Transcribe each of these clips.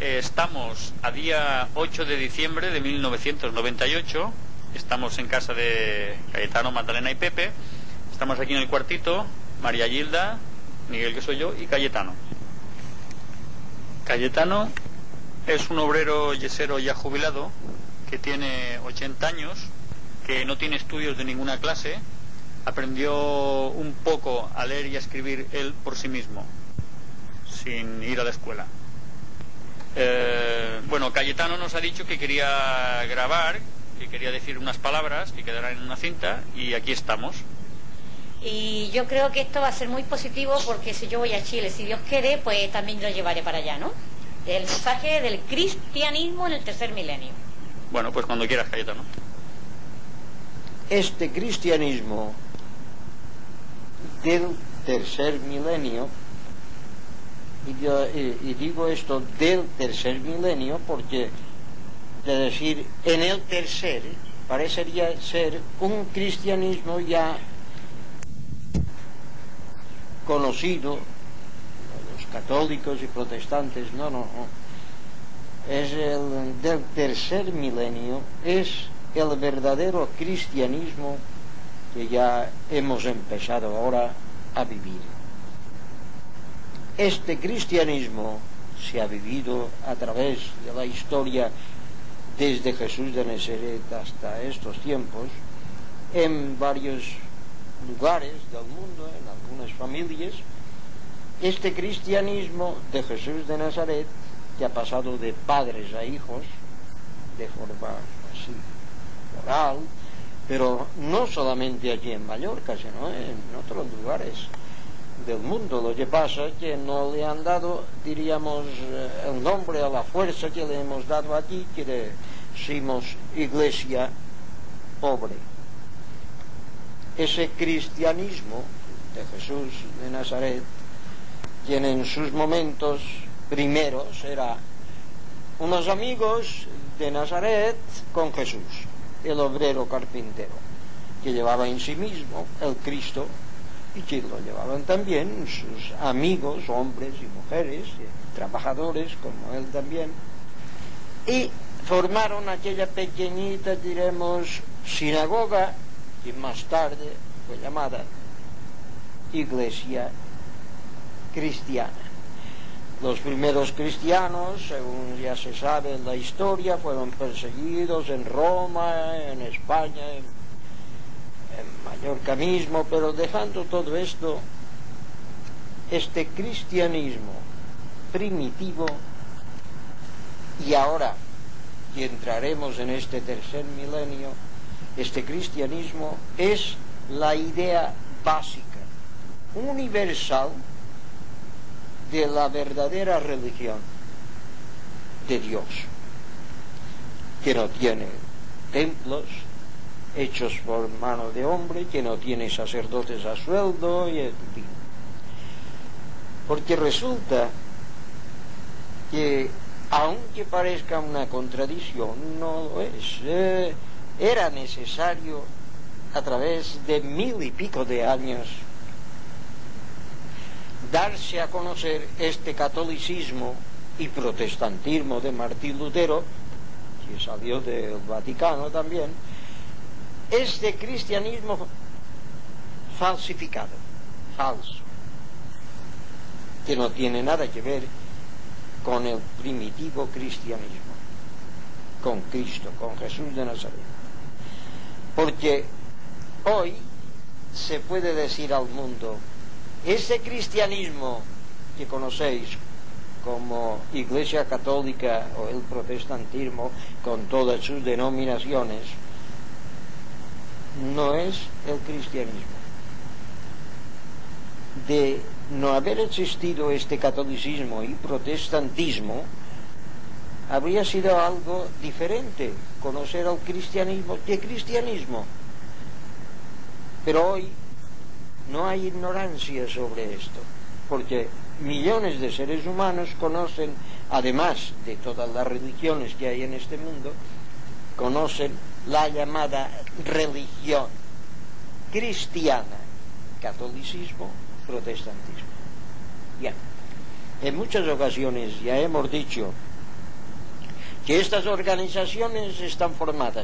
Estamos a día 8 de diciembre de 1998. Estamos en casa de Cayetano, Magdalena y Pepe. Estamos aquí en el cuartito, María Gilda, Miguel, que soy yo, y Cayetano. Cayetano es un obrero yesero ya jubilado, que tiene 80 años, que no tiene estudios de ninguna clase. Aprendió un poco a leer y a escribir él por sí mismo, sin ir a la escuela. Bueno, Cayetano nos ha dicho que quería grabar, que quería decir unas palabras que quedarán en una cinta, y aquí estamos. Y yo creo que esto va a ser muy positivo, porque si yo voy a Chile, si Dios quiere, pues también lo llevaré para allá, ¿no? El mensaje del cristianismo en el tercer milenio. Bueno, pues cuando quieras, Cayetano. Este cristianismo del tercer milenio, y digo esto del tercer milenio porque, de decir en el tercer, parecería ser un cristianismo ya conocido, los católicos y protestantes. No. Es el del tercer milenio, es el verdadero cristianismo que ya hemos empezado ahora a vivir. Este cristianismo se ha vivido a través de la historia desde Jesús de Nazaret hasta estos tiempos, en varios lugares del mundo, en algunas familias. Este cristianismo de Jesús de Nazaret, que ha pasado de padres a hijos, de forma así oral, pero no solamente aquí en Mallorca, sino en otros lugares del mundo. Lo que pasa es que no le han dado, diríamos, el nombre a la fuerza que le hemos dado aquí, que decimos Iglesia pobre. Ese cristianismo de Jesús de Nazaret, quien en sus momentos primeros era unos amigos de Nazaret con Jesús, el obrero carpintero, que llevaba en sí mismo el Cristo, y que lo llevaban también sus amigos, hombres y mujeres, trabajadores como él también, y formaron aquella pequeñita, diremos, sinagoga, que más tarde fue llamada Iglesia cristiana. Los primeros cristianos, según ya se sabe en la historia, fueron perseguidos en Roma, en España, en Mallorca mismo, pero dejando todo esto, este cristianismo primitivo, y ahora que entraremos en este tercer milenio, este cristianismo es la idea básica, universal, de la verdadera religión de Dios, que no tiene templos hechos por mano de hombre, que no tiene sacerdotes a sueldo, y en fin. Porque resulta que, aunque parezca una contradicción, no lo es. Era necesario, a través de 1000 y pico de años, darse a conocer este catolicismo y protestantismo de Martín Lutero, que salió del Vaticano también, este cristianismo falsificado, falso, que no tiene nada que ver con el primitivo cristianismo, con Cristo, con Jesús de Nazaret. Porque hoy se puede decir al mundo, ese cristianismo que conocéis como Iglesia Católica o el protestantismo, con todas sus denominaciones, no es el cristianismo. De no haber existido este catolicismo y protestantismo, habría sido algo diferente conocer al cristianismo que cristianismo. Pero hoy no hay ignorancia sobre esto, porque millones de seres humanos conocen, además de todas las religiones que hay en este mundo, conocen la llamada religión cristiana, catolicismo, protestantismo. Bien, en muchas ocasiones ya hemos dicho que estas organizaciones están formadas,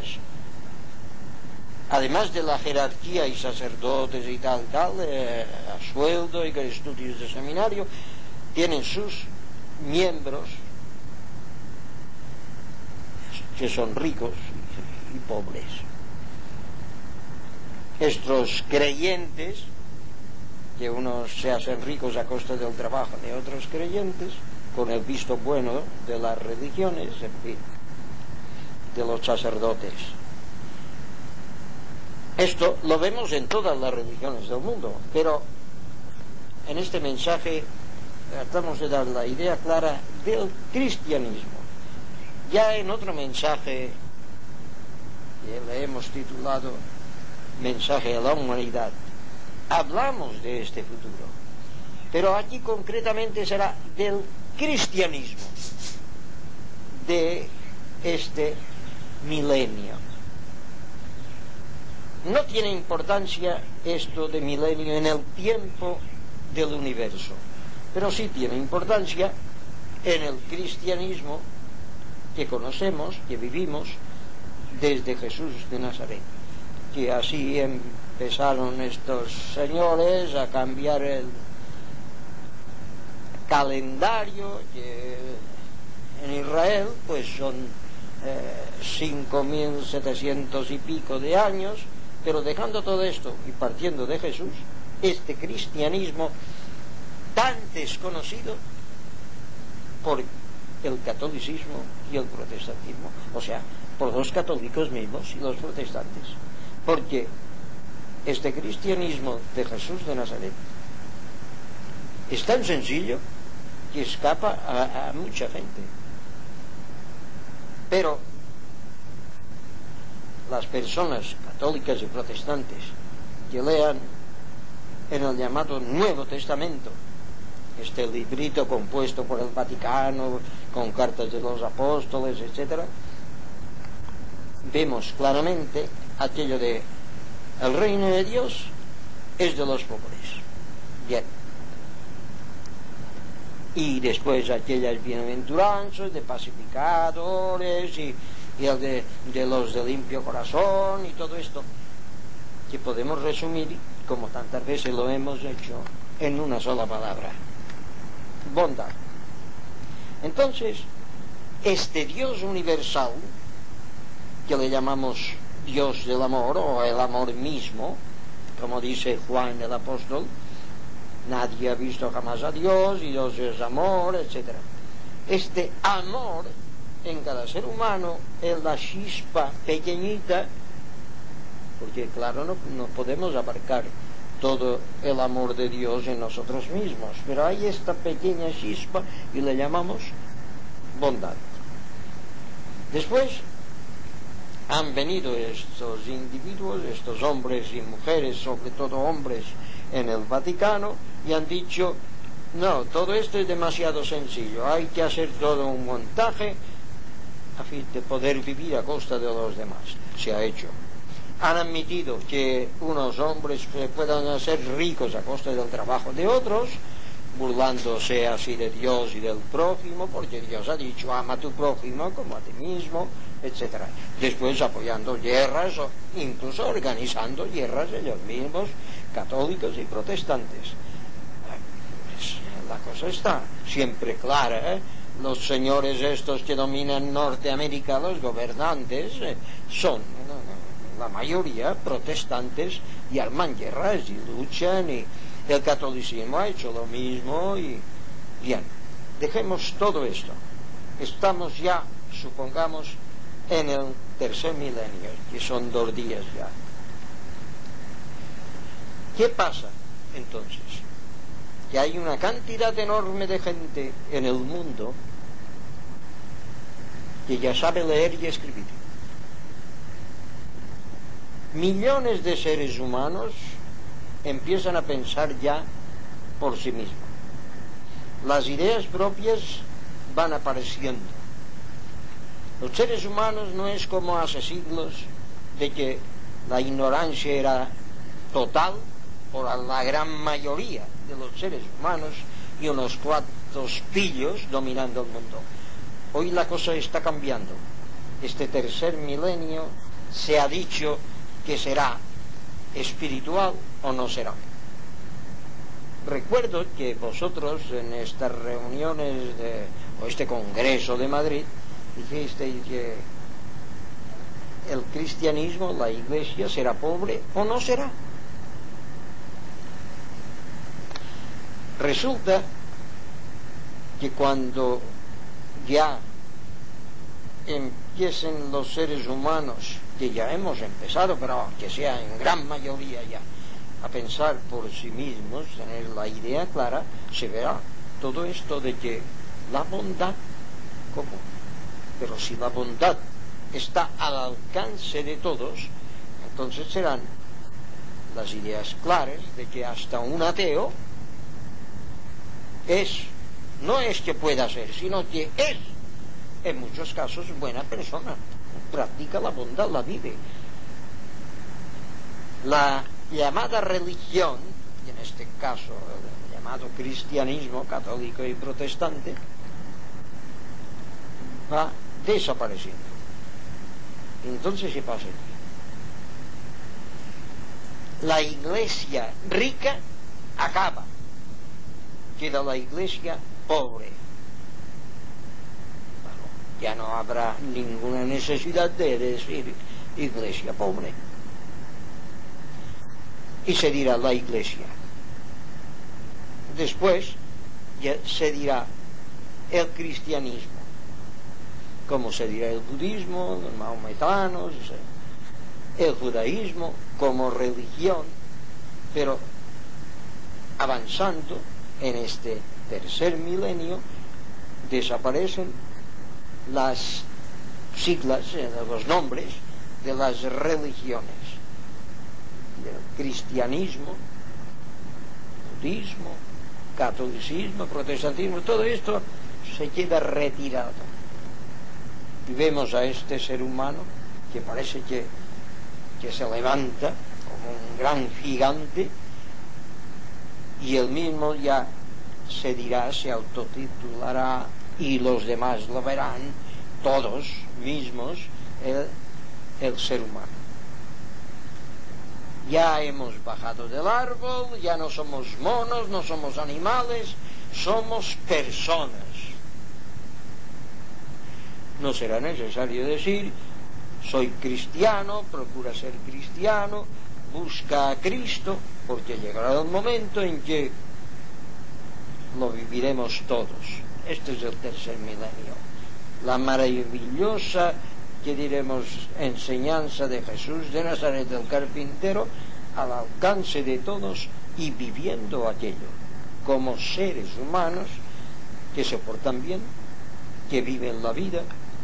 además de la jerarquía y sacerdotes y tal, a sueldo y con estudios de seminario, tienen sus miembros que son ricos y pobres. Estos creyentes, que unos se hacen ricos a costa del trabajo de otros creyentes, con el visto bueno de las religiones, en fin, de los sacerdotes. Esto lo vemos en todas las religiones del mundo, pero en este mensaje tratamos de dar la idea clara del cristianismo. Ya en otro mensaje, que le hemos titulado Mensaje a la Humanidad, hablamos de este futuro, pero aquí concretamente será del cristianismo, de este milenio. No tiene importancia esto de milenio en el tiempo del universo, pero sí tiene importancia en el cristianismo que conocemos, que vivimos desde Jesús de Nazaret, que así empezaron estos señores a cambiar el calendario, que en Israel pues son 5.700 y pico de años, pero dejando todo esto y partiendo de Jesús, este cristianismo tan desconocido por el catolicismo y el protestantismo, o sea, por los católicos mismos y los protestantes, porque este cristianismo de Jesús de Nazaret es tan sencillo que escapa a mucha gente. Pero las personas católicas y protestantes que lean en el llamado Nuevo Testamento, este librito compuesto por el Vaticano, con cartas de los apóstoles, etc., vemos claramente aquello de el reino de Dios es de los pobres. Bien. Y después aquellas bienaventuranzas de pacificadores y el de los de limpio corazón y todo esto, que podemos resumir, como tantas veces lo hemos hecho, en una sola palabra: bondad. Entonces, este Dios universal, que le llamamos Dios del amor, o el amor mismo, como dice Juan el apóstol, nadie ha visto jamás a Dios, y Dios es amor, etc. Este amor en cada ser humano es la chispa pequeñita, porque claro, no podemos abarcar todo el amor de Dios en nosotros mismos, pero hay esta pequeña chispa y le llamamos bondad. Después han venido estos individuos, estos hombres y mujeres, sobre todo hombres en el Vaticano, y han dicho: no, todo esto es demasiado sencillo, hay que hacer todo un montaje a fin de poder vivir a costa de los demás. Se ha hecho. Han admitido que unos hombres se puedan hacer ricos a costa del trabajo de otros, burlándose así de Dios y del prójimo, porque Dios ha dicho: ama a tu prójimo como a ti mismo, etc. Después apoyando guerras, o incluso organizando guerras ellos mismos, católicos y protestantes. Pues, la cosa está siempre clara, ¿eh? Los señores estos que dominan Norteamérica, los gobernantes, son la mayoría protestantes, y arman guerras y luchan, y el catolicismo ha hecho lo mismo. Y bien, dejemos todo esto. Estamos ya, supongamos, en el tercer milenio, que son 2 días ya. ¿Qué pasa entonces? Que hay una cantidad enorme de gente en el mundo que ya sabe leer y escribir. Millones de seres humanos empiezan a pensar ya por sí mismos. Las ideas propias van apareciendo. Los seres humanos no es como hace siglos, de que la ignorancia era total por la gran mayoría de los seres humanos y unos cuantos pillos dominando el mundo. Hoy la cosa está cambiando. Este tercer milenio se ha dicho que será espiritual o no será. Recuerdo que vosotros en estas reuniones o este congreso de Madrid dijisteis que el cristianismo, la iglesia, será pobre o no será. Resulta que cuando ya empiecen los seres humanos, que ya hemos empezado, pero aunque sea en gran mayoría ya, a pensar por sí mismos, tener la idea clara, se verá todo esto de que la bondad, ¿cómo? Pero si la bondad está al alcance de todos, entonces serán las ideas claras de que hasta un ateo no es que pueda ser, sino que es, en muchos casos, buena persona, practica la bondad, la vive. La llamada religión, y en este caso el llamado cristianismo católico y protestante, va desapareciendo. Entonces, ¿qué pasa aquí? La iglesia rica acaba, queda la iglesia pobre. Bueno, ya no habrá ninguna necesidad de decir iglesia pobre. Y se dirá la iglesia. Después ya se dirá el cristianismo, como se dirá el budismo, los mahometanos, el judaísmo como religión. Pero avanzando en este tercer milenio desaparecen las siglas, los nombres de las religiones, del cristianismo, budismo, catolicismo, protestantismo. Todo esto se queda retirado y vemos a este ser humano que parece que se levanta como un gran gigante, y él mismo ya se dirá, se autotitulará, y los demás lo verán, todos mismos, el ser humano. Ya hemos bajado del árbol, ya no somos monos, no somos animales, somos personas. No será necesario decir, soy cristiano, procura ser cristiano, busca a Cristo, porque llegará el momento en que lo viviremos todos. Este es el tercer milenio. La maravillosa, que diremos, enseñanza de Jesús de Nazaret, del carpintero, al alcance de todos y viviendo aquello como seres humanos que se portan bien, que viven la vida,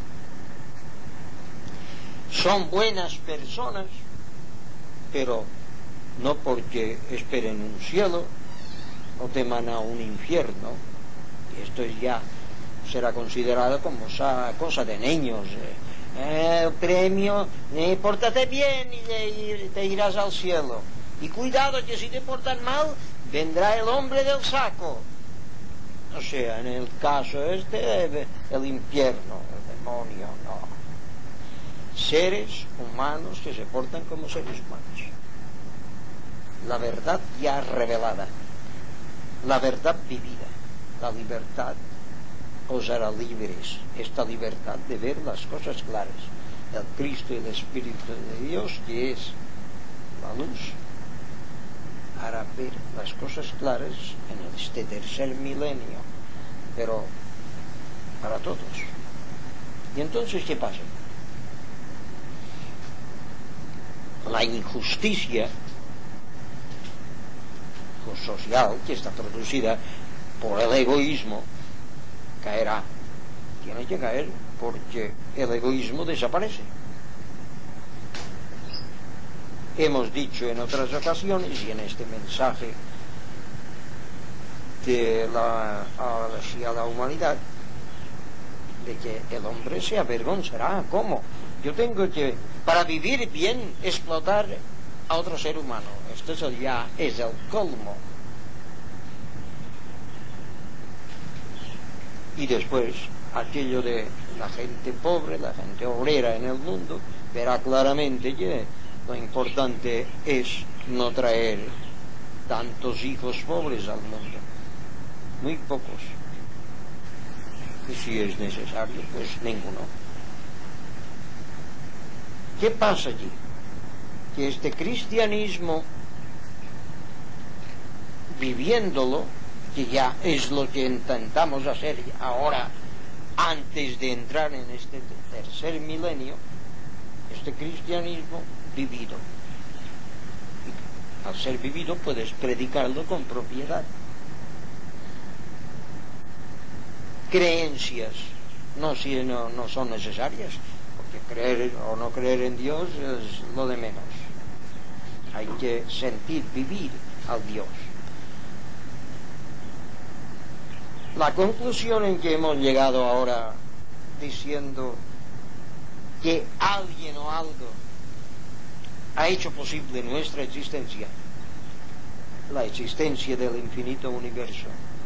son buenas personas, pero no porque esperen un cielo o teman a un infierno. Y esto ya será considerado como cosa de niños. El premio, pórtate bien y te irás al cielo. Y cuidado que si te portan mal, vendrá el hombre del saco. O sea, en el caso el infierno, el demonio, no. Seres humanos que se portan como seres humanos. La verdad ya revelada, la verdad vivida, la libertad os hará libres. Esta libertad de ver las cosas claras, el Cristo y el Espíritu de Dios, que es la luz, hará ver las cosas claras en este tercer milenio, pero para todos. Y entonces, ¿qué pasa? La injusticia social, que está producida por el egoísmo, caerá. Tiene que caer porque el egoísmo desaparece. Hemos dicho en otras ocasiones y en este mensaje hacia la humanidad, de que el hombre se avergonzará. ¿Cómo? Yo tengo que, para vivir bien, explotar a otro ser humano. Esto ya es el colmo. Y después aquello de la gente pobre, la gente obrera en el mundo, verá claramente que lo importante es no traer tantos hijos pobres al mundo, muy pocos, y si es necesario, pues ninguno. ¿Qué pasa allí? Que este cristianismo, viviéndolo, que ya es lo que intentamos hacer ahora antes de entrar en este tercer milenio, este cristianismo vivido. Y al ser vivido puedes predicarlo con propiedad. Creencias no son necesarias, porque creer o no creer en Dios es lo de menos. Hay que sentir, vivir al Dios. La conclusión en que hemos llegado ahora, diciendo que alguien o algo ha hecho posible nuestra existencia, la existencia del infinito universo,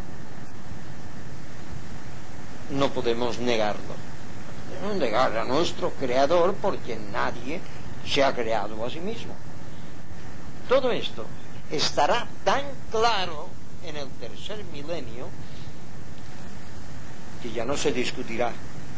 no podemos negarlo. Podemos negar a nuestro Creador, porque nadie se ha creado a sí mismo. Todo esto estará tan claro en el tercer milenio que ya no se discutirá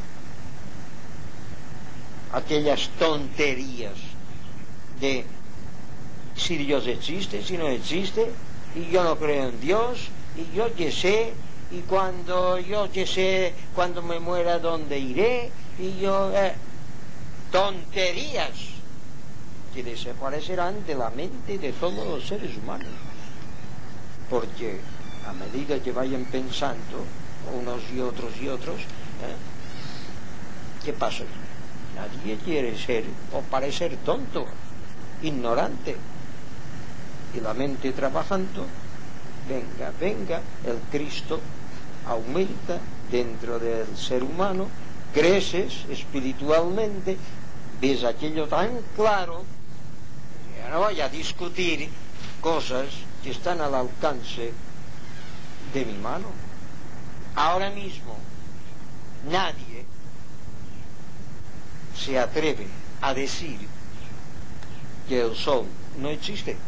aquellas tonterías de si Dios existe, si no existe, y yo no creo en Dios, y yo qué sé, y cuando me muera, ¿dónde iré? Y yo... tonterías que desaparecerán de la mente de todos los seres humanos, porque a medida que vayan pensando unos y otros, ¿qué pasa? Nadie quiere ser o parecer tonto, ignorante, y la mente trabajando, venga, el Cristo aumenta dentro del ser humano, creces espiritualmente, ves aquello tan claro, ya no voy a discutir cosas que están al alcance de mi mano. Ahora mismo nadie se atreve a decir que el sol no existe,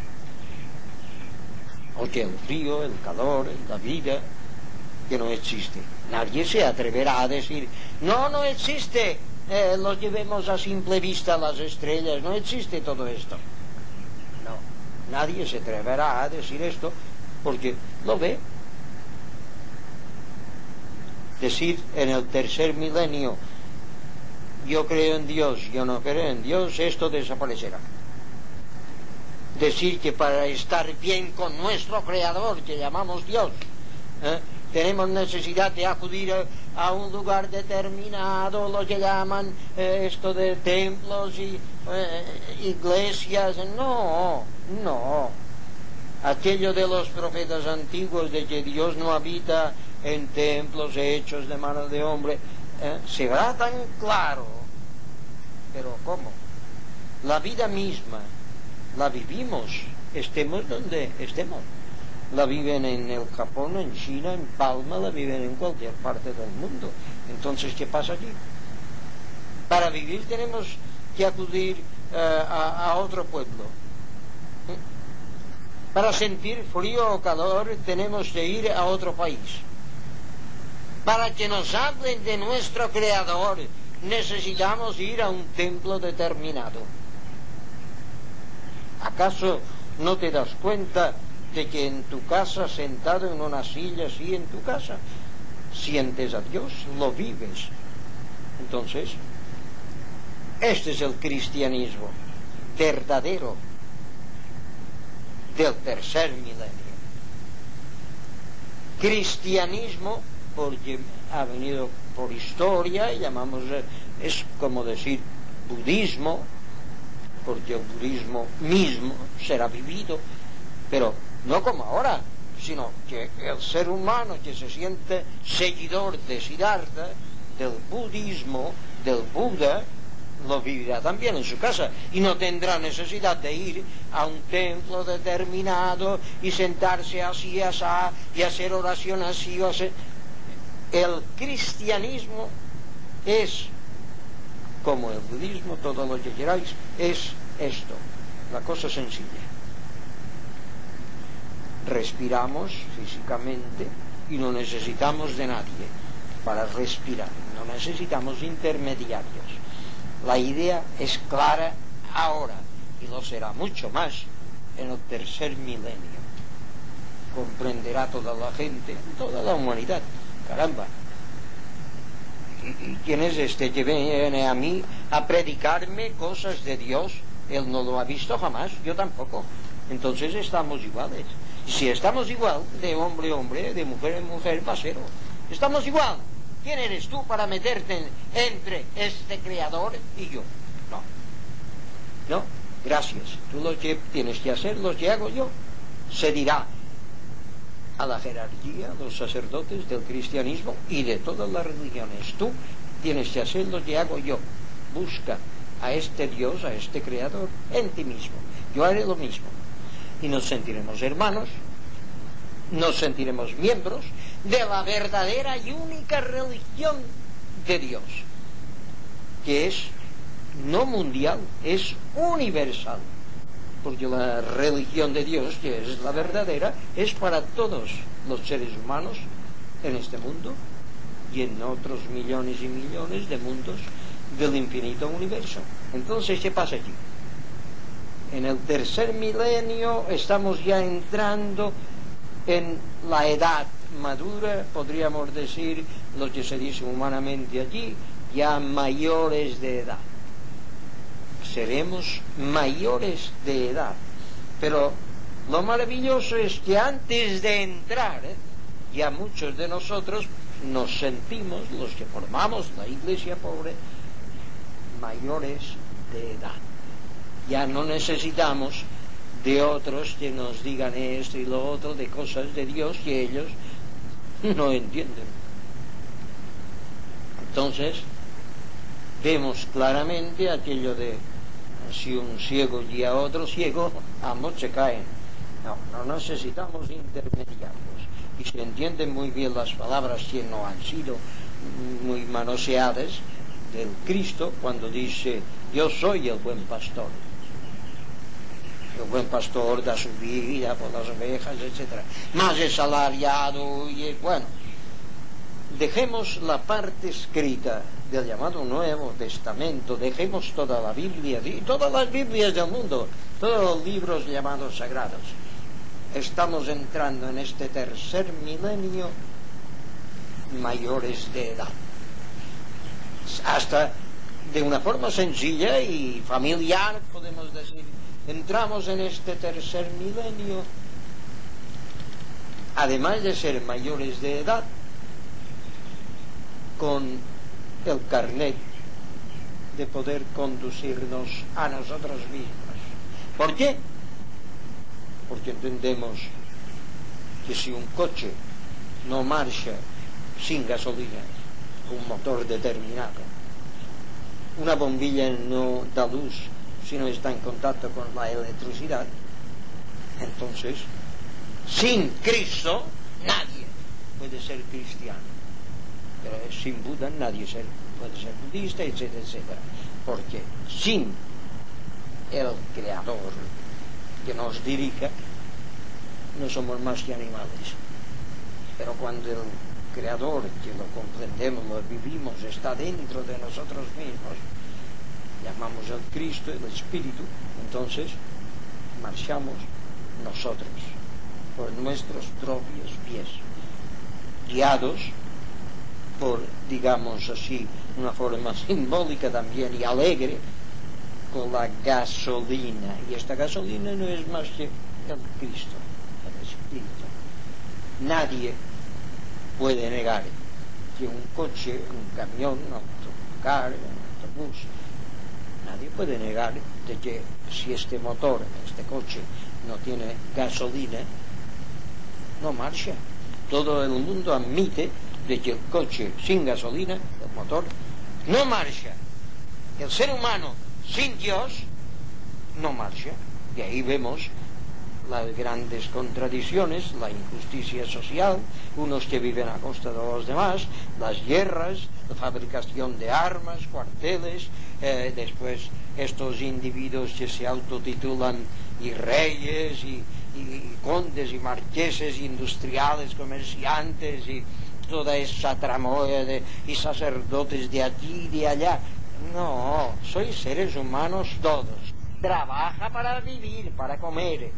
o que el frío, el calor, la vida, que no existe. Nadie se atreverá a decir, no existe, lo llevemos a simple vista las estrellas, no existe todo esto. No, nadie se atreverá a decir esto, porque lo ve. Decir en el tercer milenio, yo creo en Dios, yo no creo en Dios, esto desaparecerá. Decir que para estar bien con nuestro Creador, que llamamos Dios, tenemos necesidad de acudir a un lugar determinado, lo que llaman esto de templos y iglesias. No. Aquello de los profetas antiguos de que Dios no habita en templos hechos de mano de hombre, será tan claro. Pero ¿cómo? La vida misma la vivimos, estemos donde estemos. La viven en el Japón, en China, en Palma, la viven en cualquier parte del mundo. Entonces, ¿qué pasa allí? Para vivir tenemos que acudir a otro pueblo. Para sentir frío o calor tenemos que ir a otro país. Para que nos hablen de nuestro Creador necesitamos ir a un templo determinado. ¿Acaso no te das cuenta de que en tu casa, sentado en una silla así en tu casa, sientes a Dios, lo vives? Entonces, este es el cristianismo verdadero del tercer milenio. Cristianismo, porque ha venido por historia, llamamos, es como decir budismo, porque el budismo mismo será vivido, pero no como ahora, sino que el ser humano que se siente seguidor de Siddhartha, del budismo, del Buda, lo vivirá también en su casa y no tendrá necesidad de ir a un templo determinado y sentarse así, así, y hacer oración así o así. el cristianismo es, como el budismo, todo lo que queráis, es esto, la cosa sencilla. Respiramos físicamente y no necesitamos de nadie para respirar, no necesitamos intermediarios. La idea es clara ahora y lo será mucho más en el tercer milenio. Comprenderá toda la gente, toda la humanidad. Caramba, ¿y quién es este que viene a mí a predicarme cosas de Dios? Él no lo ha visto jamás, yo tampoco. Entonces estamos iguales. Y si estamos igual, de hombre a hombre, de mujer a mujer, pasero, estamos igual. ¿Quién eres tú para meterte entre este creador y yo? No, gracias. Tú lo que tienes que hacer, lo que hago yo, se dirá a la jerarquía, a los sacerdotes del cristianismo y de todas las religiones. Tú tienes que hacer lo que hago yo. Busca a este Dios, a este creador, en ti mismo. Yo haré lo mismo. Y nos sentiremos hermanos, nos sentiremos miembros de la verdadera y única religión de Dios, que es no mundial, es universal, porque la religión de Dios, que es la verdadera, es para todos los seres humanos en este mundo y en otros millones y millones de mundos del infinito universo. Entonces, ¿qué pasa aquí? En el tercer milenio estamos ya entrando en la edad madura, podríamos decir lo que se dice humanamente allí, ya mayores de edad. Seremos mayores de edad. Pero lo maravilloso es que antes de entrar, ya muchos de nosotros nos sentimos, los que formamos la iglesia pobre, mayores de edad. Ya no necesitamos de otros que nos digan esto y lo otro, de cosas de Dios que ellos no entienden. Entonces, vemos claramente aquello de si un ciego guía a otro ciego, ambos se caen. No necesitamos intermediarios. Y se entienden muy bien las palabras que no han sido muy manoseadas del Cristo cuando dice: yo soy el buen pastor. El buen pastor da su vida por las ovejas, etc. Más es salariado y bueno. Dejemos la parte escrita del llamado Nuevo Testamento, dejemos toda la Biblia, todas las Biblias del mundo, todos los libros llamados sagrados. Estamos entrando en este tercer milenio mayores de edad. Hasta de una forma sencilla y familiar, podemos decir, entramos en este tercer milenio, además de ser mayores de edad, con el carnet de poder conducirnos a nosotros mismos. ¿Por qué? Porque entendemos que si un coche no marcha sin gasolina, un motor determinado, una bombilla no da luz si no está en contacto con la electricidad, entonces, sin Cristo, nadie puede ser cristiano. Pero sin Buda nadie puede ser budista, etcétera, etcétera. Porque sin el Creador que nos dirija, no somos más que animales. Pero cuando el Creador, que lo comprendemos, lo vivimos, está dentro de nosotros mismos, llamamos al Cristo, el Espíritu, entonces marchamos nosotros por nuestros propios pies, guiados por, digamos así, una forma simbólica también y alegre, con la gasolina. Y esta gasolina no es más que el Cristo, el Espíritu. Nadie puede negar que un coche, un camión, un autocar, un autobús, nadie puede negar de que si este motor, este coche, no tiene gasolina, no marcha. Todo el mundo admite de que el coche sin gasolina, el motor, no marcha. El ser humano sin Dios no marcha. Y ahí vemos las grandes contradicciones, la injusticia social, unos que viven a costa de los demás, las guerras, la fabricación de armas, cuarteles, después estos individuos que se autotitulan y reyes y condes y marqueses, industriales, comerciantes y toda esa tramoya y sacerdotes de aquí y de allá. No, sois seres humanos todos. Trabaja para vivir, para comer.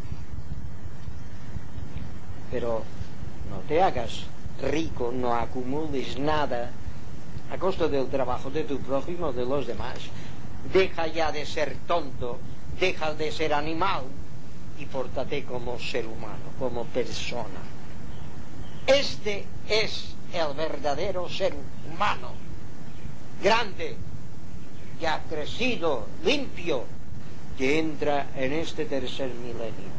Pero no te hagas rico, no acumules nada a costa del trabajo de tu prójimo, de los demás. Deja ya de ser tonto, deja de ser animal y pórtate como ser humano, como persona. Este es el verdadero ser humano, grande, que ha crecido, limpio, que entra en este tercer milenio.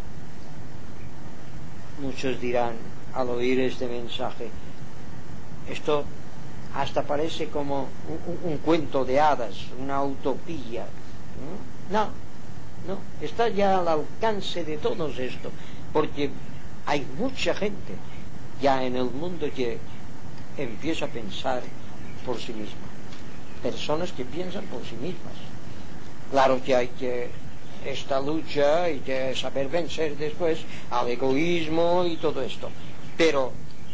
Muchos dirán al oír este mensaje, esto hasta parece como un cuento de hadas, una utopía. No, está ya al alcance de todos esto, porque hay mucha gente ya en el mundo que empieza a pensar por sí misma, personas que piensan por sí mismas. Claro que hay que esta lucha, hay que saber vencer después al egoísmo y todo esto, pero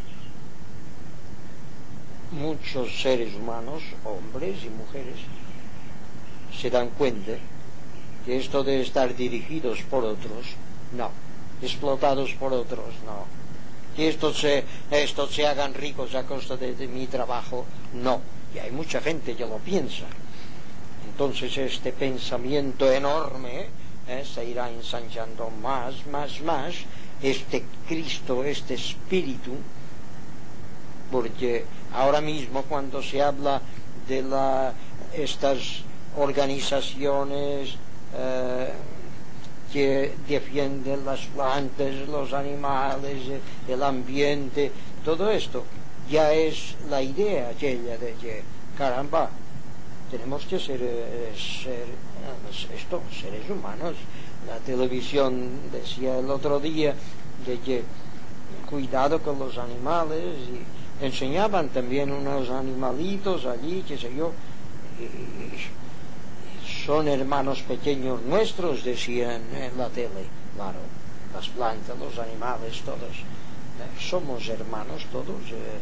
muchos seres humanos, hombres y mujeres, se dan cuenta que esto de estar dirigidos por otros, no, explotados por otros, no, que estos se hagan ricos a costa de mi trabajo, no, y hay mucha gente que lo piensa. Entonces este pensamiento enorme se irá ensanchando más, este Cristo, este espíritu, porque ahora mismo cuando se habla de estas organizaciones que defienden las plantas, los animales, el ambiente, todo esto ya es la idea aquella de que, caramba, tenemos que ser seres humanos. La televisión decía el otro día de que cuidado con los animales, y enseñaban también unos animalitos allí, qué sé yo, son hermanos pequeños nuestros, decían en la tele. Claro, las plantas, los animales, todos somos hermanos todos.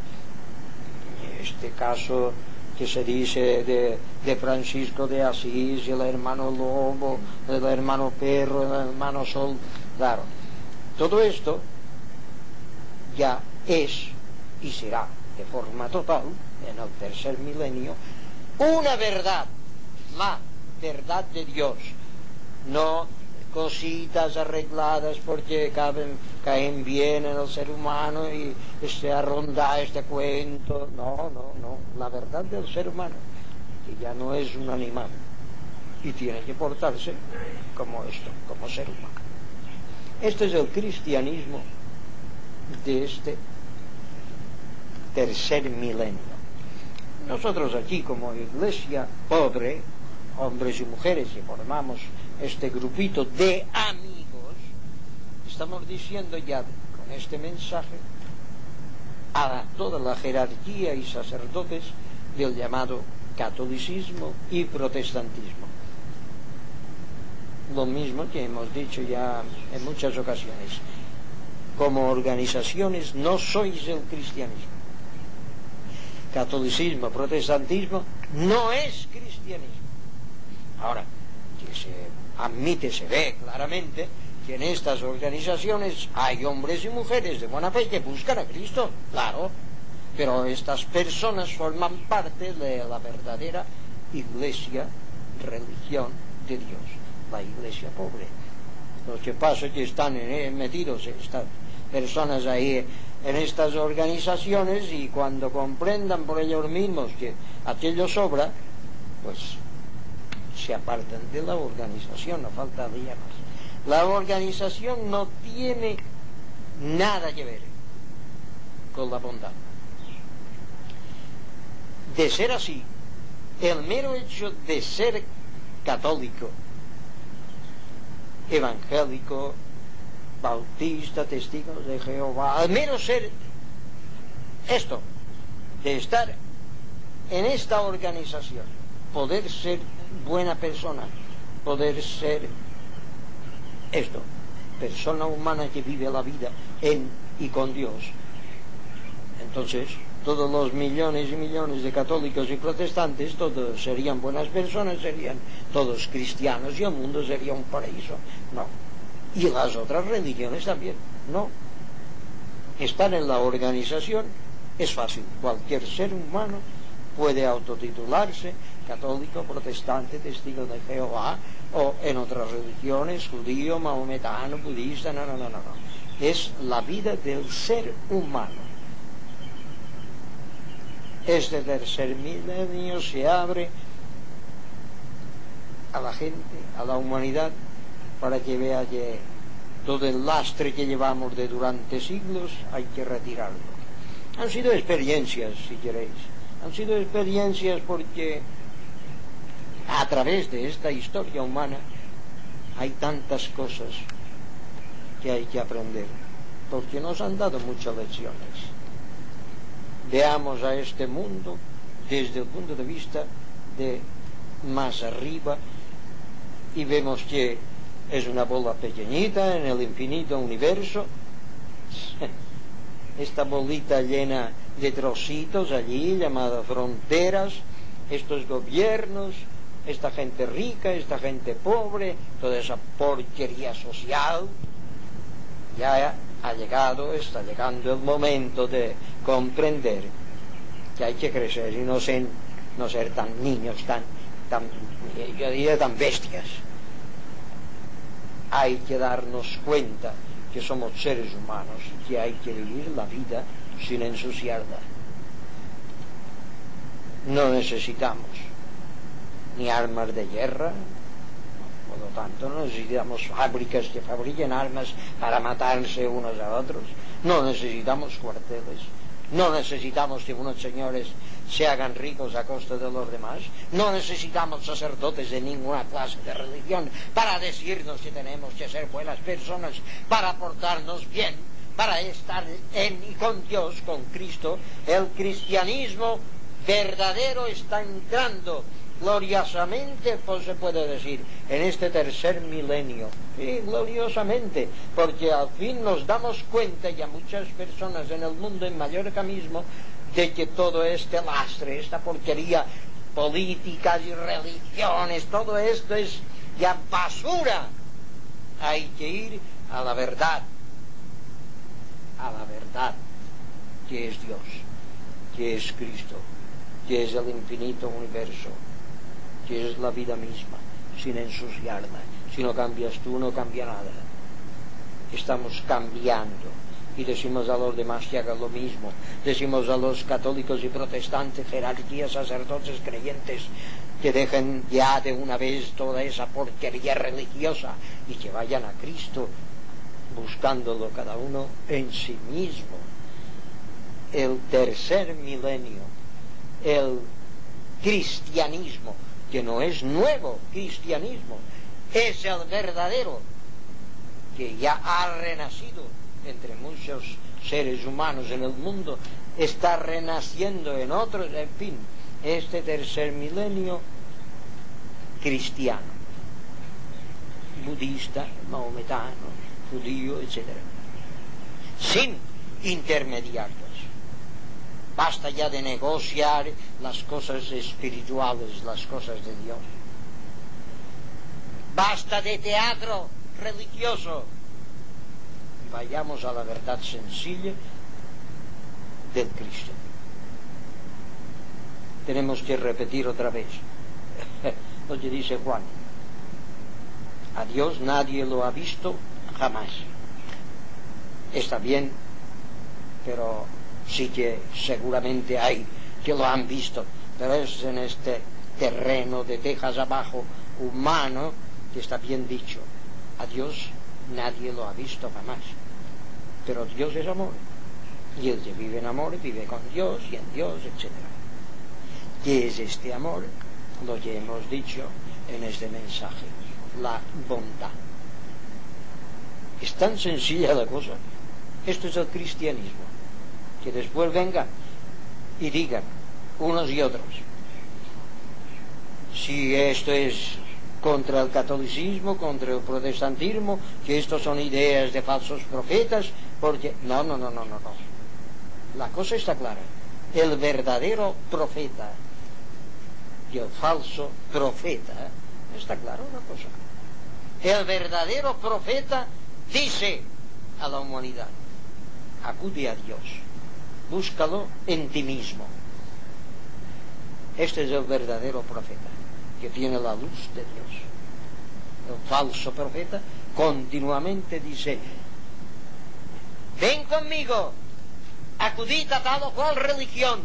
Este caso que se dice de Francisco de Asís, el hermano lobo, el hermano perro, el hermano sol, claro, todo esto ya es y será de forma total en el tercer milenio una verdad, la verdad de Dios, no cositas arregladas porque caen bien en el ser humano y se arronda este cuento. No, la verdad del ser humano, que ya no es un animal y tiene que portarse como esto, como ser humano. Este es el cristianismo de este tercer milenio. Nosotros aquí como iglesia pobre, hombres y mujeres que formamos este grupito de amigos, estamos diciendo ya con este mensaje a toda la jerarquía y sacerdotes del llamado catolicismo y protestantismo. Lo mismo que hemos dicho ya en muchas ocasiones, como organizaciones no sois el cristianismo. Catolicismo, protestantismo no es cristianismo. Ahora, que se admite, se ve claramente que en estas organizaciones hay hombres y mujeres de buena fe que buscan a Cristo, claro, pero estas personas forman parte de la verdadera iglesia, religión de Dios, la iglesia pobre. Lo que pasa es que están metidos estas personas ahí en estas organizaciones, y cuando comprendan por ellos mismos que aquello sobra, pues se apartan de la organización, no faltaría más. La organización no tiene nada que ver con la bondad. De ser así, el mero hecho de ser católico, evangélico, bautistas, testigos de Jehová, al menos ser esto, de estar en esta organización, poder ser buena persona, poder ser esto, persona humana que vive la vida en y con Dios. Entonces todos los millones y millones de católicos y protestantes, todos serían buenas personas, serían todos cristianos y el mundo sería un paraíso. No. Y las otras religiones también. No. Estar en la organización es fácil. Cualquier ser humano puede autotitularse católico, protestante, testigo de Jehová, o en otras religiones, judío, maometano, budista. No. Es la vida del ser humano. Este tercer milenio se abre a la gente, a la humanidad, para que vea que todo el lastre que llevamos de durante siglos hay que retirarlo. Han sido experiencias, si queréis. Han sido experiencias porque a través de esta historia humana hay tantas cosas que hay que aprender, porque nos han dado muchas lecciones. Veamos a este mundo desde el punto de vista de más arriba y vemos que es una bola pequeñita en el infinito universo. Esta bolita llena de trocitos allí, llamada fronteras, estos gobiernos, esta gente rica, esta gente pobre, toda esa porquería social. Ya está llegando el momento de comprender que hay que crecer y no ser tan niños, yo diría tan bestias. Hay que darnos cuenta que somos seres humanos y que hay que vivir la vida sin ensuciarla. No necesitamos ni armas de guerra. Por lo tanto, no necesitamos fábricas que fabriquen armas para matarse unos a otros. No necesitamos cuarteles. No necesitamos que unos señores se hagan ricos a costa de los demás. No necesitamos sacerdotes de ninguna clase de religión para decirnos que tenemos que ser buenas personas, para portarnos bien, para estar en y con Dios, con Cristo. El cristianismo verdadero está entrando gloriosamente, pues se puede decir, en este tercer milenio. Sí, gloriosamente, porque al fin nos damos cuenta, y a muchas personas en el mundo en Mallorca mismo, de que todo este lastre, esta porquería, políticas y religiones, todo esto es ya basura. Hay que ir a la verdad, que es Dios, que es Cristo, que es el infinito universo, que es la vida misma, sin ensuciarla. Si no cambias tú, no cambia nada. Estamos cambiando y decimos a los demás que hagan lo mismo. Decimos a los católicos y protestantes, jerarquías, sacerdotes, creyentes, que dejen ya de una vez toda esa porquería religiosa y que vayan a Cristo, buscándolo cada uno en sí mismo. El tercer milenio, el cristianismo, que no es nuevo cristianismo, es el verdadero, que ya ha renacido entre muchos seres humanos en el mundo, está renaciendo en otros, en fin, este tercer milenio cristiano, budista, maometano, judío, etc. Sin intermediarios. Basta ya de negociar las cosas espirituales, las cosas de Dios. Basta de teatro religioso. Vayamos a la verdad sencilla del Cristo. Tenemos que repetir otra vez lo que dice Juan. A Dios nadie lo ha visto jamás. Está bien, pero sí que seguramente hay que lo han visto, pero es en este terreno de tejas abajo humano que está bien dicho. A Dios nadie lo ha visto jamás, pero Dios es amor, y el que vive en amor vive con Dios y en Dios, etc. ¿Qué es este amor? Lo que hemos dicho en este mensaje: la bondad. Es tan sencilla la cosa. Esto es el cristianismo. Que después vengan y digan unos y otros si esto es contra el catolicismo, contra el protestantismo, que estos son ideas de falsos profetas, porque no. La cosa está clara. El verdadero profeta y el falso profeta, está claro la cosa. El verdadero profeta dice a la humanidad: acude a Dios, búscalo en ti mismo. Este es el verdadero profeta, que tiene la luz de Dios. El falso profeta continuamente dice: ven conmigo, acudid a tal o cual religión.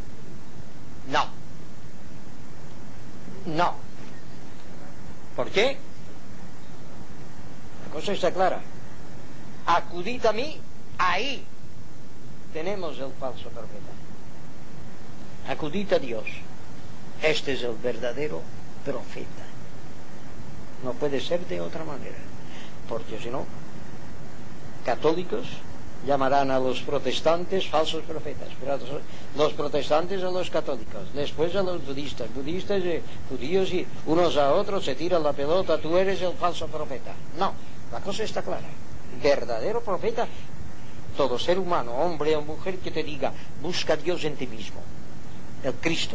No. ¿Por qué? La cosa está clara. Acudid a mí, ahí tenemos el falso profeta. Acudid a Dios. Este es el verdadero profeta. No puede ser de otra manera, porque si no, católicos llamarán a los protestantes falsos profetas, pero los protestantes a los católicos, después a los budistas judíos, y unos a otros se tiran la pelota: tú eres el falso profeta. No, la cosa está clara. Verdadero profeta, todo ser humano, hombre o mujer, que te diga: busca a Dios en ti mismo, el Cristo,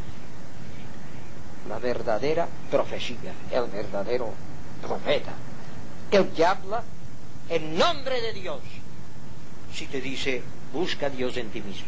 la verdadera profecía, el verdadero profeta, el que habla en nombre de Dios. Si te dice: busca a Dios en ti mismo.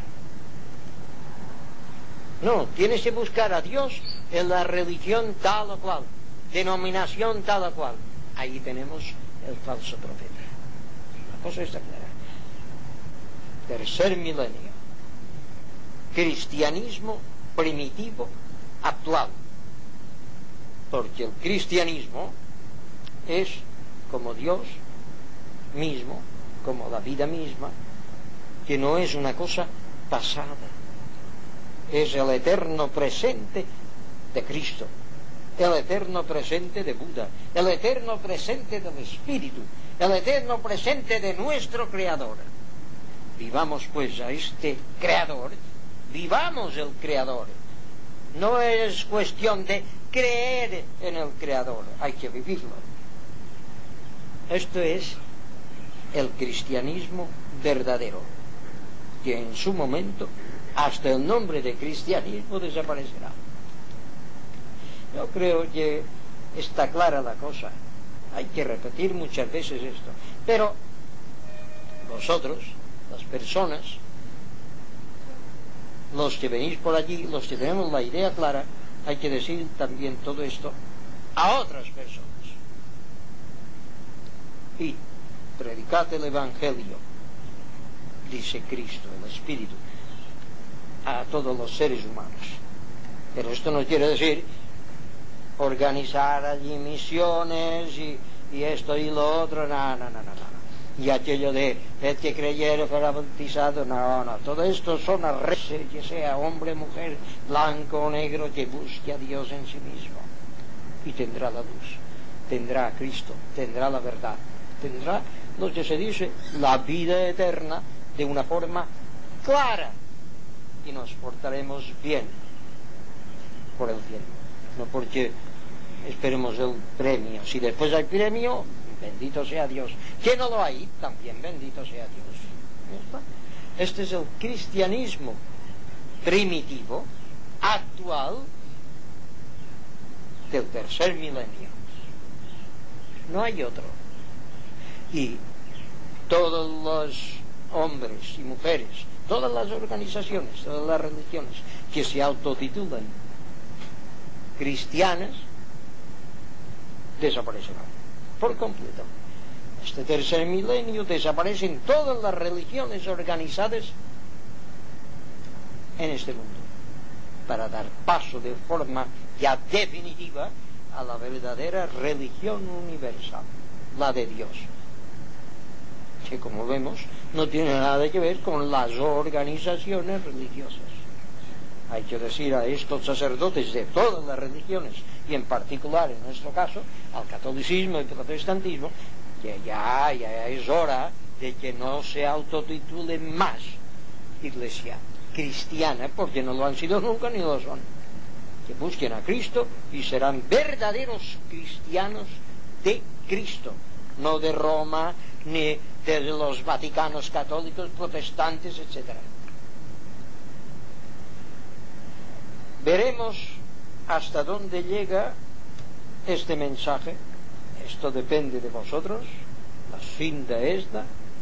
No, tienes que buscar a Dios en la religión tal o cual, denominación tal o cual. Ahí tenemos el falso profeta. La cosa está clara. Tercer milenio. Cristianismo primitivo actual. Porque el cristianismo es como Dios mismo, como la vida misma, que no es una cosa pasada, es el eterno presente de Cristo, el eterno presente de Buda, el eterno presente del Espíritu, el eterno presente de nuestro Creador. Vivamos pues a este Creador, vivamos el Creador. No es cuestión de creer en el Creador, hay que vivirlo. Esto es el cristianismo verdadero, que en su momento hasta el nombre de cristianismo desaparecerá. Yo creo que está clara la cosa. Hay que repetir muchas veces esto, pero vosotros, las personas, los que venís por allí, los que tenemos la idea clara, hay que decir también todo esto a otras personas. Y predicad el Evangelio, dice Cristo, el Espíritu, a todos los seres humanos. Pero esto no quiere decir organizar allí misiones y esto y lo otro, no. Y aquello de el que creyere será bautizado, no. Todo esto son arreglos, que sea hombre, mujer, blanco o negro, que busque a Dios en sí mismo. Y tendrá la luz, tendrá a Cristo, tendrá la verdad, tendrá lo que se dice la vida eterna de una forma clara, y nos portaremos bien por el bien, no porque esperemos el premio. Si después hay premio, bendito sea Dios. Que no lo hay, también bendito sea Dios. Este es el cristianismo primitivo, actual, del tercer milenio. No hay otro. Y todos los hombres y mujeres, todas las organizaciones, todas las religiones que se autotitulan cristianas, desaparecerán por completo. Este tercer milenio desaparecen todas las religiones organizadas en este mundo, para dar paso de forma ya definitiva a la verdadera religión universal, la de Dios, que como vemos no tiene nada que ver con las organizaciones religiosas. Hay que decir a estos sacerdotes de todas las religiones, y en particular en nuestro caso al catolicismo y protestantismo, que ya es hora de que no se autotitule más iglesia cristiana, porque no lo han sido nunca ni lo son. Que busquen a Cristo y serán verdaderos cristianos de Cristo, no de Roma, ni de los vaticanos católicos, protestantes, etc. Veremos hasta dónde llega este mensaje. Esto depende de vosotros. La cinta esta,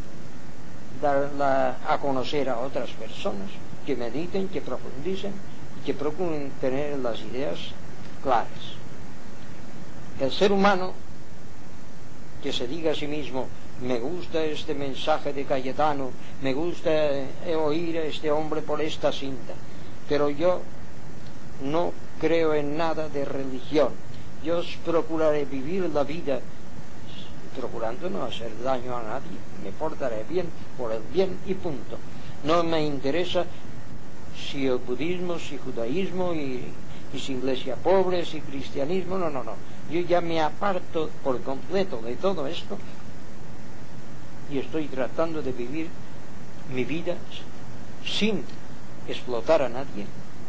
darla a conocer a otras personas, que mediten, que profundicen y que procuren tener las ideas claras. El ser humano que se diga a sí mismo: me gusta este mensaje de Cayetano, me gusta oír a este hombre por esta cinta, pero yo no creo en nada de religión, yo procuraré vivir la vida procurando no hacer daño a nadie, me portaré bien por el bien y punto. No me interesa si el budismo, si judaísmo, y si iglesia pobre, si cristianismo, no. Yo ya me aparto por completo de todo esto y estoy tratando de vivir mi vida sin explotar a nadie,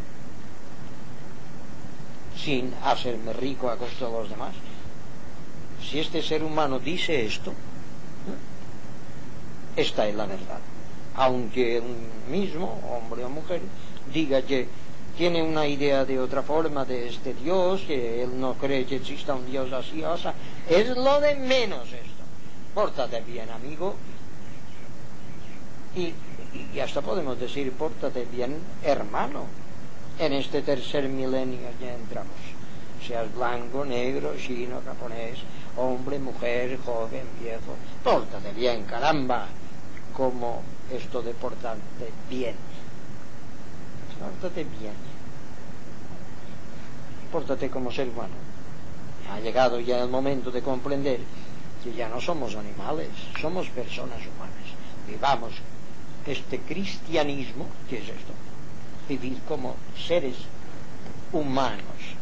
sin hacerme rico a costa de los demás. Si este ser humano dice esto, esta es la verdad. Aunque él mismo, hombre o mujer, diga que tiene una idea de otra forma de este Dios, que él no cree que exista un Dios así o así, es lo de menos esto. Pórtate bien, amigo, y hasta podemos decir, pórtate bien, hermano. En este tercer milenio ya entramos. Seas blanco, negro, chino, japonés, hombre, mujer, joven, viejo, pórtate bien, caramba. Como esto de portarte bien. Pórtate bien. Pórtate como ser humano. Ha llegado ya el momento de comprender que ya no somos animales, somos personas humanas. Vivamos este cristianismo, ¿qué es esto? Vivir como seres humanos.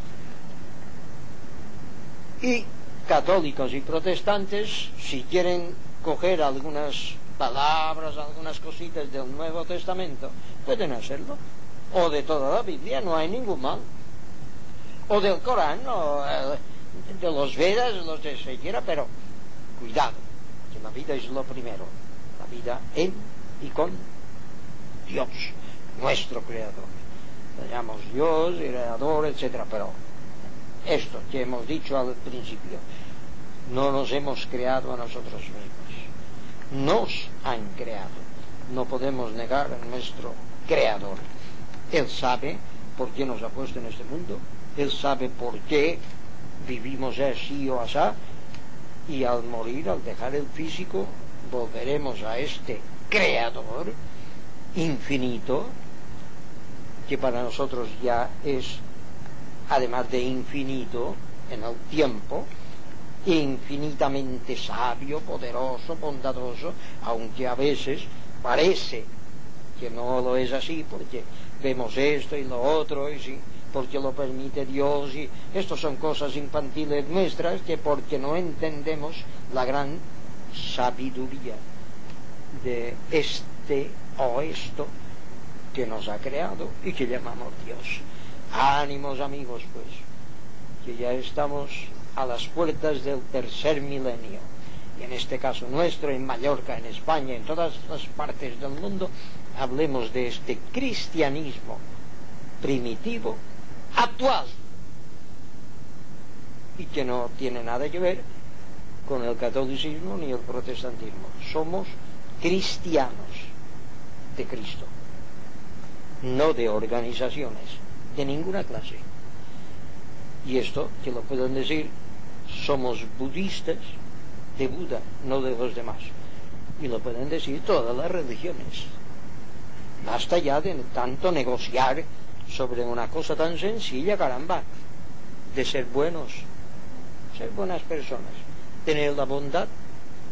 Y católicos y protestantes, si quieren coger algunas palabras, algunas cositas del Nuevo Testamento, pueden hacerlo, o de toda la Biblia, no hay ningún mal, o del Corán, o de los Vedas, los de se quiera, pero cuidado, que la vida es lo primero, la vida en y con Dios, nuestro Creador. Le llamamos Dios, Creador, etcétera, pero esto que hemos dicho al principio, no nos hemos creado a nosotros mismos, nos han creado. No podemos negar a nuestro Creador. Él sabe por qué nos ha puesto en este mundo, Él sabe por qué vivimos así o así, y al morir, al dejar el físico, volveremos a este Creador infinito, que para nosotros ya es, además de infinito en el tiempo, infinitamente sabio, poderoso, bondadoso, aunque a veces parece que no lo es así, porque vemos esto y lo otro, y sí, porque lo permite Dios, y esto son cosas infantiles nuestras, que porque no entendemos la gran sabiduría de este o esto que nos ha creado y que llamamos Dios. Ánimos, amigos, pues, que ya estamos a las puertas del tercer milenio, y en este caso nuestro, en Mallorca, en España, en todas las partes del mundo, hablemos de este cristianismo primitivo, actual, y que no tiene nada que ver con el catolicismo ni el protestantismo. Somos cristianos de Cristo, no de organizaciones de ninguna clase. Y esto, que lo pueden decir, somos budistas de Buda, no de los demás. Y lo pueden decir todas las religiones. Basta ya de tanto negociar sobre una cosa tan sencilla, caramba, de ser buenos, ser buenas personas, tener la bondad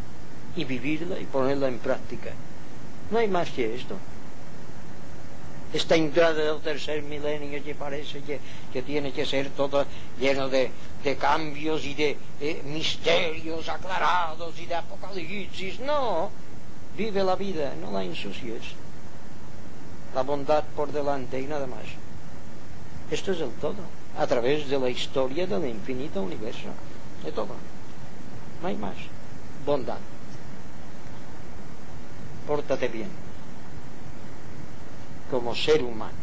y vivirla y ponerla en práctica. No hay más que esto. esta entrada del tercer milenio que parece que tiene que ser todo lleno de cambios y de misterios aclarados y de apocalipsis. No, vive la vida, no la ensucies. La bondad por delante y nada más. Esto es el todo, a través de la historia del infinito universo, de todo. No hay más. Bondad. Pórtate bien como ser humano.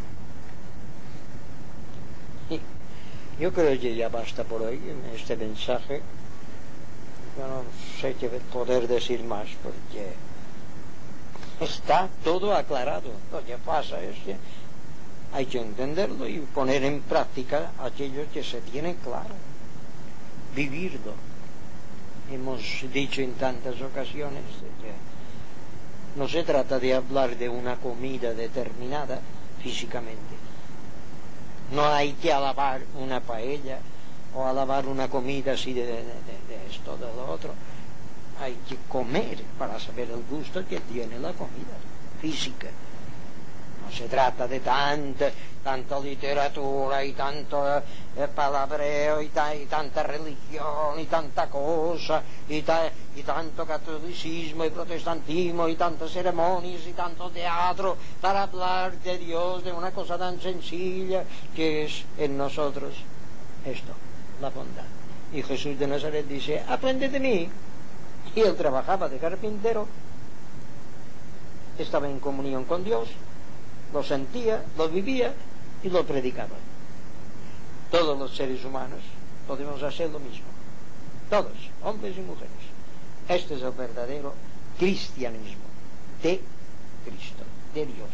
Y yo creo que ya basta por hoy en este mensaje. Yo no sé qué poder decir más porque está todo aclarado. Lo que pasa es que hay que entenderlo y poner en práctica aquello que se tiene claro, vivirlo. Hemos dicho en tantas ocasiones que no se trata de hablar de una comida determinada físicamente. No hay que alabar una paella o alabar una comida así de esto, de lo otro. Hay que comer para saber el gusto que tiene la comida física. No se trata de tanta literatura y tanto palabreo y tanta religión y tanta cosa y tanto catolicismo y protestantismo y tantas ceremonias y tanto teatro para hablar de Dios, de una cosa tan sencilla que es en nosotros esto, la bondad. Y Jesús de Nazaret dice: aprende de mí. Y él trabajaba de carpintero, estaba en comunión con Dios, lo sentía, lo vivía y lo predicaba. Todos los seres humanos podemos hacer lo mismo, todos, hombres y mujeres. Este es el verdadero cristianismo de Cristo, de Dios.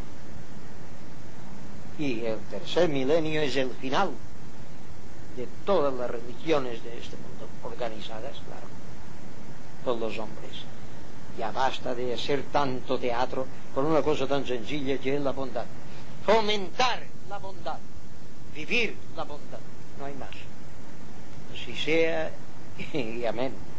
Y el tercer milenio es el final de todas las religiones de este mundo, organizadas, claro, por los hombres. Ya basta de hacer tanto teatro por una cosa tan sencilla que es la bondad. Fomentar la bondad, vivir la bondad, no hay más. Así sea y amén.